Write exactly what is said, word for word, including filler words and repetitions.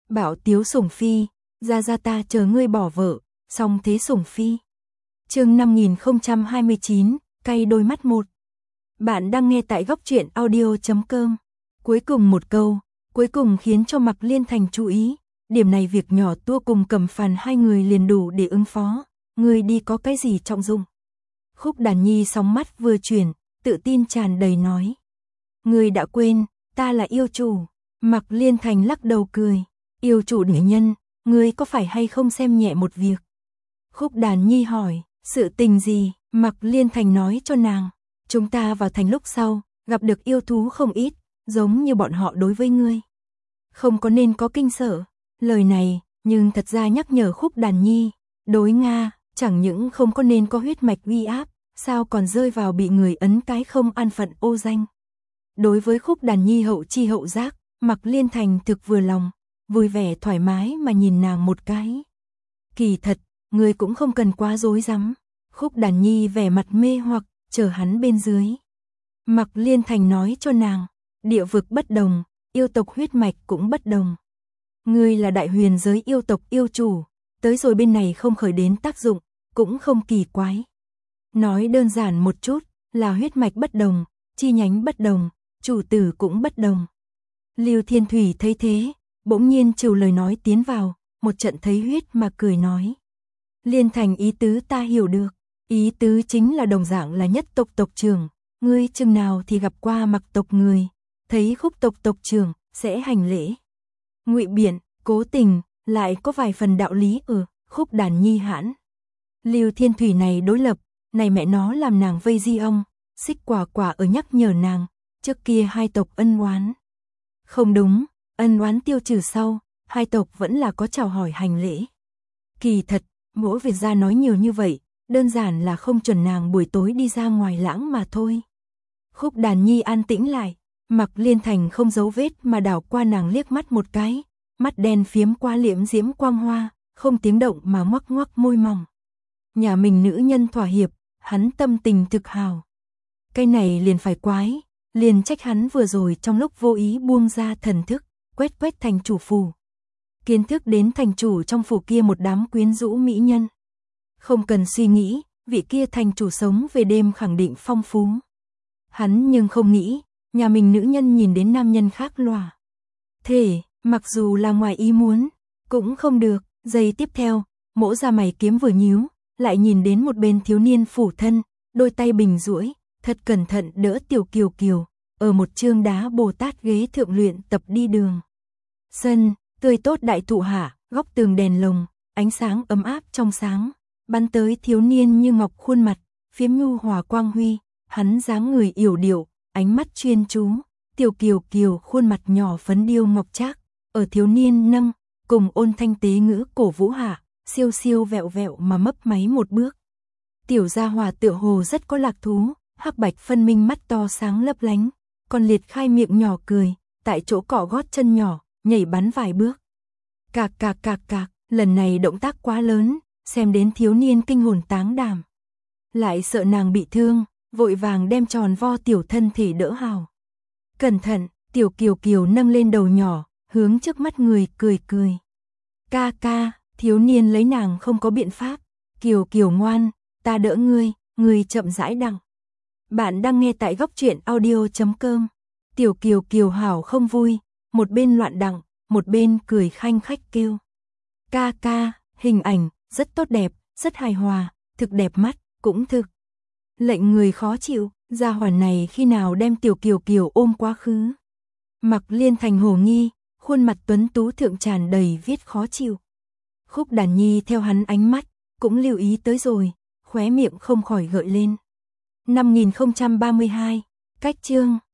Bảo Tiếu Sủng Phi, ra ra ta chờ ngươi bỏ vợ, xong thế Sủng Phi. Chương năm nghìn không trăm hai mươi chín, cay đôi mắt một. Bạn đang nghe tại góc truyện audio chấm com. Cuối cùng một câu, cuối cùng khiến cho Mạc Liên Thành chú ý, điểm này việc nhỏ tua cùng Cẩm Phàn hai người liền đủ để ứng phó, ngươi đi có cái gì trọng dụng. Khúc Đàn Nhi sóng mắt vừa chuyển, tự tin tràn đầy nói. Ngươi đã quên, ta là yêu chủ. Mạc Liên Thành lắc đầu cười, yêu chủ nữ nhân, ngươi có phải hay không xem nhẹ một việc. Khúc Đàn Nhi hỏi, sự tình gì? Mạc Liên Thành nói cho nàng, chúng ta vào thành lúc sau, gặp được yêu thú không ít, giống như bọn họ đối với ngươi. Không có nên có kinh sợ, lời này, nhưng thật ra nhắc nhở Khúc Đàn Nhi, đối Nga, chẳng những không có nên có huyết mạch uy áp, sao còn rơi vào bị người ấn cái không an phận ô danh. Đối với Khúc Đàn Nhi hậu chi hậu giác, Mạc Liên Thành thực vừa lòng, vui vẻ thoải mái mà nhìn nàng một cái. Kỳ thật, ngươi cũng không cần quá dối rắm. Khúc Đàn Nhi vẻ mặt mê hoặc, chờ hắn bên dưới. Mạc Liên Thành nói cho nàng, địa vực bất đồng, yêu tộc huyết mạch cũng bất đồng. Ngươi là đại huyền giới yêu tộc yêu chủ, tới rồi bên này không khởi đến tác dụng, cũng không kỳ quái. Nói đơn giản một chút, là huyết mạch bất đồng, chi nhánh bất đồng, chủ tử cũng bất đồng. Lưu Thiên Thủy thấy thế, bỗng nhiên trừ lời nói tiến vào, một trận thấy huyết mà cười nói. Liên Thành ý tứ ta hiểu được, ý tứ chính là đồng dạng là nhất tộc tộc trưởng, ngươi chừng nào thì gặp qua Mặc tộc người, thấy Khúc tộc tộc trưởng, sẽ hành lễ. Ngụy biện, cố tình, lại có vài phần đạo lý ở, Khúc Đàn Nhi hãn. Lưu Thiên Thủy này đối lập, này mẹ nó làm nàng vây di ông, xích quả quả ở nhắc nhở nàng, trước kia hai tộc ân oán. Không đúng, ân oán tiêu trừ sau, hai tộc vẫn là có chào hỏi hành lễ. Kỳ thật, mỗi việc ra nói nhiều như vậy, đơn giản là không chuẩn nàng buổi tối đi ra ngoài lãng mà thôi. Khúc Đàn Nhi an tĩnh lại, Mạc Liên Thành không giấu vết mà đảo qua nàng liếc mắt một cái, mắt đen phiếm qua liễm diễm quang hoa, không tiếng động mà ngoắc ngoắc môi mỏng. Nhà mình nữ nhân thỏa hiệp, hắn tâm tình thực hào. Cái này liền phải quái, liền trách hắn vừa rồi trong lúc vô ý buông ra thần thức, quét quét thành chủ phủ. Kiến thức đến thành chủ trong phủ kia một đám quyến rũ mỹ nhân. Không cần suy nghĩ, vị kia thành chủ sống về đêm khẳng định phong phú. Hắn nhưng không nghĩ, nhà mình nữ nhân nhìn đến nam nhân khác lòa. Thế, mặc dù là ngoài ý muốn, cũng không được. Giây tiếp theo, mỗ ra mày kiếm vừa nhíu, lại nhìn đến một bên thiếu niên phủ thân, đôi tay bình duỗi, thật cẩn thận đỡ Tiểu Kiều Kiều, ở một chương đá Bồ Tát ghế thượng luyện tập đi đường. Sân, tươi tốt đại thụ hạ, góc tường đèn lồng, ánh sáng ấm áp trong sáng, bắn tới thiếu niên như ngọc khuôn mặt, phiếm nhu hòa quang huy, hắn dáng người yểu điệu, ánh mắt chuyên chú, Tiểu Kiều Kiều khuôn mặt nhỏ phấn điêu ngọc trác, ở thiếu niên nâng, cùng ôn thanh tế ngữ cổ vũ hạ, siêu siêu vẹo vẹo mà mấp máy một bước. Tiểu gia hòa tựa hồ rất có lạc thú, hắc bạch phân minh mắt to sáng lấp lánh, còn liệt khai miệng nhỏ cười, tại chỗ cọ gót chân nhỏ, nhảy bắn vài bước. Cạc cạc cạc cạc, lần này động tác quá lớn, xem đến thiếu niên kinh hồn táng đảm. Lại sợ nàng bị thương, vội vàng đem tròn vo tiểu thân thể đỡ hào. Cẩn thận, Tiểu Kiều Kiều nâng lên đầu nhỏ, hướng trước mắt người cười cười. Ca ca, thiếu niên lấy nàng không có biện pháp. Kiều Kiều ngoan, ta đỡ ngươi, ngươi chậm rãi đặng. Bạn đang nghe tại góc truyện audio chấm com. Tiểu Kiều Kiều hảo không vui, một bên loạn đặng, một bên cười khanh khách kêu. Ca ca, hình ảnh, rất tốt đẹp, rất hài hòa, thực đẹp mắt, cũng thực. Lệnh người khó chịu, gia hỏa này khi nào đem Tiểu Kiều Kiều ôm quá khứ. Mạc Liên Thành hồ nghi, khuôn mặt tuấn tú thượng tràn đầy viết khó chịu. Khúc Đàn Nhi theo hắn ánh mắt, cũng lưu ý tới rồi, khóe miệng không khỏi gợi lên. năm nghìn không trăm ba mươi hai, cách chương.